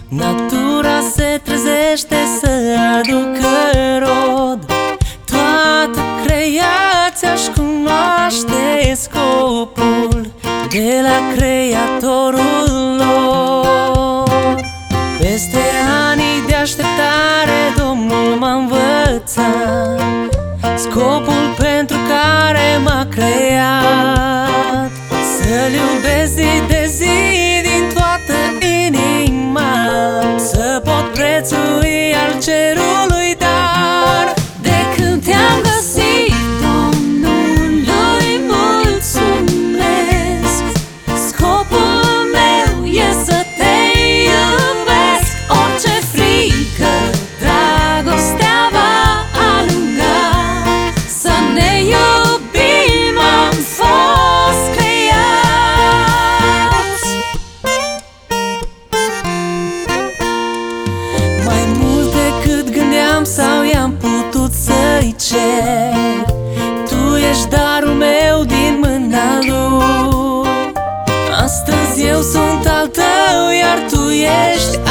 Natura se trezește să aducă rod. Toată creația-și cunoaște scopul de la Creatorul lor. Peste ani de așteptare Domnul m-a învățat scopul pentru care m-a creat. Să-L iubesc zi de zi din toată inima, să pot prețui al cerului dar. De când te-am găsit, Domnului mulțumesc. Scopul meu e să te iubesc. Orice frică, dragostea va alunga. Să ne iubim, am fost creați. Mai mult decât gândeam sau i-am putut să-i cer, Tu ești darul meu din mâna Lui. Astăzi eu sunt al Tău, iar Tu ești